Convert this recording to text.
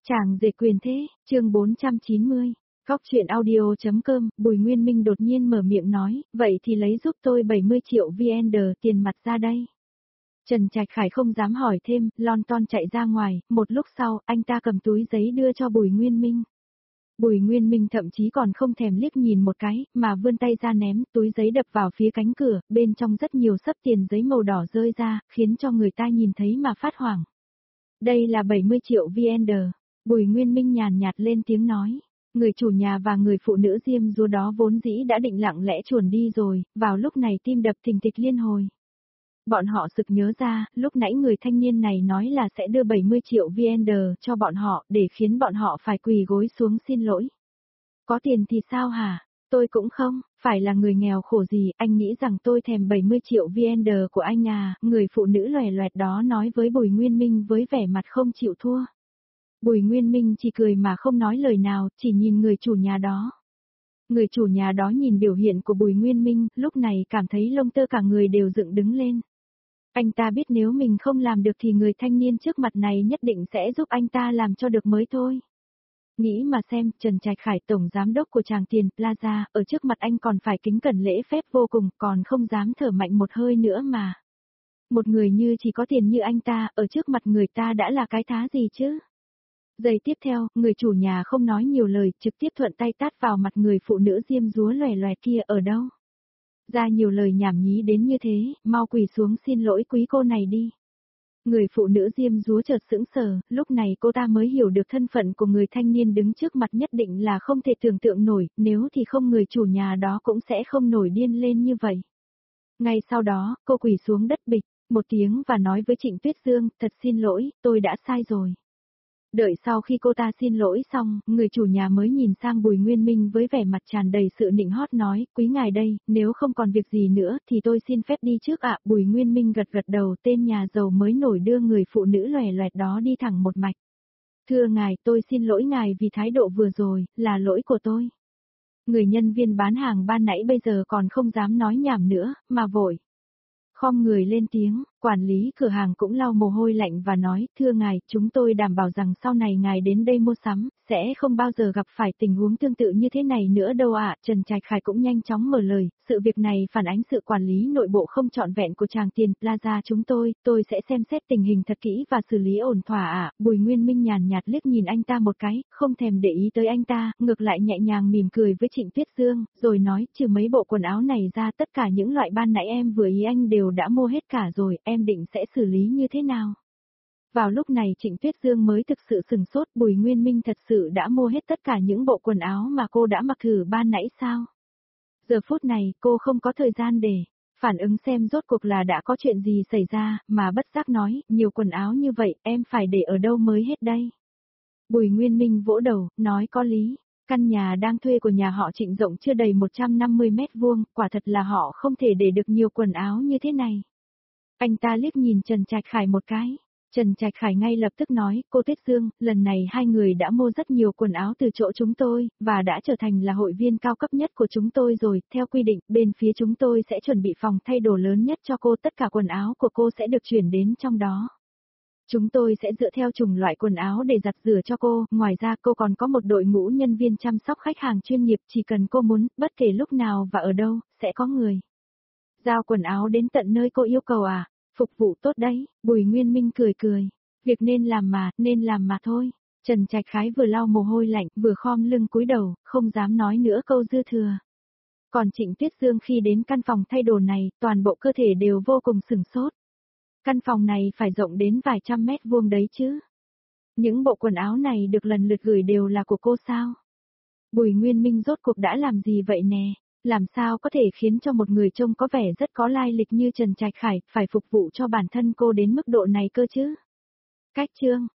Chàng rể quyền thế, chương 490. Góc chuyện audio.com, Bùi Nguyên Minh đột nhiên mở miệng nói, vậy thì lấy giúp tôi 70 triệu VN tiền mặt ra đây. Trần Trạch Khải không dám hỏi thêm, lon ton chạy ra ngoài, một lúc sau, anh ta cầm túi giấy đưa cho Bùi Nguyên Minh. Bùi Nguyên Minh thậm chí còn không thèm liếc nhìn một cái, mà vươn tay ra ném, túi giấy đập vào phía cánh cửa, bên trong rất nhiều sấp tiền giấy màu đỏ rơi ra, khiến cho người ta nhìn thấy mà phát hoảng. Đây là 70 triệu VN. Bùi Nguyên Minh nhàn nhạt lên tiếng nói. Người chủ nhà và người phụ nữ diêm dúa đó vốn dĩ đã định lặng lẽ chuồn đi rồi, vào lúc này tim đập thình thịch liên hồi. Bọn họ sực nhớ ra, lúc nãy người thanh niên này nói là sẽ đưa 70 triệu VN cho bọn họ, để khiến bọn họ phải quỳ gối xuống xin lỗi. Có tiền thì sao hả? Tôi cũng không, phải là người nghèo khổ gì, anh nghĩ rằng tôi thèm 70 triệu VN của anh à, người phụ nữ loè loẹt đó nói với Bùi Nguyên Minh với vẻ mặt không chịu thua. Bùi Nguyên Minh chỉ cười mà không nói lời nào, chỉ nhìn người chủ nhà đó. Người chủ nhà đó nhìn biểu hiện của Bùi Nguyên Minh, lúc này cảm thấy lông tơ cả người đều dựng đứng lên. Anh ta biết nếu mình không làm được thì người thanh niên trước mặt này nhất định sẽ giúp anh ta làm cho được mới thôi. Nghĩ mà xem, Trần Trạch Khải tổng giám đốc của Tràng Tiền Plaza, ở trước mặt anh còn phải kính cẩn lễ phép vô cùng, còn không dám thở mạnh một hơi nữa mà. Một người như chỉ có tiền như anh ta, ở trước mặt người ta đã là cái thá gì chứ? Giây tiếp theo, người chủ nhà không nói nhiều lời, trực tiếp thuận tay tát vào mặt người phụ nữ diêm dúa loè loẹt kia ở đâu. Ra nhiều lời nhảm nhí đến như thế, mau quỳ xuống xin lỗi quý cô này đi. Người phụ nữ diêm dúa chợt sững sờ, lúc này cô ta mới hiểu được thân phận của người thanh niên đứng trước mặt nhất định là không thể tưởng tượng nổi, nếu thì không người chủ nhà đó cũng sẽ không nổi điên lên như vậy. Ngay sau đó, cô quỳ xuống đất bịch, một tiếng và nói với Trịnh Tuyết Dương, thật xin lỗi, tôi đã sai rồi. Đợi sau khi cô ta xin lỗi xong, người chủ nhà mới nhìn sang Bùi Nguyên Minh với vẻ mặt tràn đầy sự nịnh hót nói, quý ngài đây, nếu không còn việc gì nữa thì tôi xin phép đi trước ạ. Bùi Nguyên Minh gật gật đầu, tên nhà giàu mới nổi đưa người phụ nữ loè loẹt đó đi thẳng một mạch. Thưa ngài, tôi xin lỗi ngài vì thái độ vừa rồi, là lỗi của tôi. Người nhân viên bán hàng ban nãy bây giờ còn không dám nói nhảm nữa, mà vội khom người lên tiếng, quản lý cửa hàng cũng lau mồ hôi lạnh và nói, thưa ngài, chúng tôi đảm bảo rằng sau này ngài đến đây mua sắm, sẽ không bao giờ gặp phải tình huống tương tự như thế này nữa đâu ạ. Trần Trạch Khải cũng nhanh chóng mở lời, sự việc này phản ánh sự quản lý nội bộ không trọn vẹn của Tràng Tiền Plaza chúng tôi sẽ xem xét tình hình thật kỹ và xử lý ổn thỏa ạ. Bùi Nguyên Minh nhàn nhạt liếc nhìn anh ta một cái, không thèm để ý tới anh ta, ngược lại nhẹ nhàng mỉm cười với Trịnh Tuyết Dương, rồi nói, trừ mấy bộ quần áo này ra tất cả những loại ban nãy em vừa ý anh đều đã mua hết cả rồi, em định sẽ xử lý như thế nào? Vào lúc này Trịnh Tuyết Dương mới thực sự sừng sốt, Bùi Nguyên Minh thật sự đã mua hết tất cả những bộ quần áo mà cô đã mặc thử ban nãy sao? Giờ phút này cô không có thời gian để phản ứng xem rốt cuộc là đã có chuyện gì xảy ra, mà bất giác nói, nhiều quần áo như vậy em phải để ở đâu mới hết đây? Bùi Nguyên Minh vỗ đầu, nói có lý. Căn nhà đang thuê của nhà họ Trịnh rộng chưa đầy 150 mét vuông, quả thật là họ không thể để được nhiều quần áo như thế này. Anh ta liếc nhìn Trần Trạch Khải một cái. Trần Trạch Khải ngay lập tức nói, cô Tuyết Dương, lần này hai người đã mua rất nhiều quần áo từ chỗ chúng tôi, và đã trở thành là hội viên cao cấp nhất của chúng tôi rồi. Theo quy định, bên phía chúng tôi sẽ chuẩn bị phòng thay đồ lớn nhất cho cô, tất cả quần áo của cô sẽ được chuyển đến trong đó. Chúng tôi sẽ dựa theo chủng loại quần áo để giặt rửa cho cô, ngoài ra cô còn có một đội ngũ nhân viên chăm sóc khách hàng chuyên nghiệp, chỉ cần cô muốn, bất kể lúc nào và ở đâu, sẽ có người giao quần áo đến tận nơi cô yêu cầu à, phục vụ tốt đấy. Bùi Nguyên Minh cười cười, việc nên làm mà thôi. Trần Trạch Khái vừa lau mồ hôi lạnh, vừa khom lưng cúi đầu, không dám nói nữa câu dư thừa. Còn Trịnh Tuyết Dương khi đến căn phòng thay đồ này, toàn bộ cơ thể đều vô cùng sửng sốt. Căn phòng này phải rộng đến vài trăm mét vuông đấy chứ. Những bộ quần áo này được lần lượt gửi đều là của cô sao? Bùi Nguyên Minh rốt cuộc đã làm gì vậy nè? Làm sao có thể khiến cho một người trông có vẻ rất có lai lịch như Trần Trạch Khải phải phục vụ cho bản thân cô đến mức độ này cơ chứ? Cách chương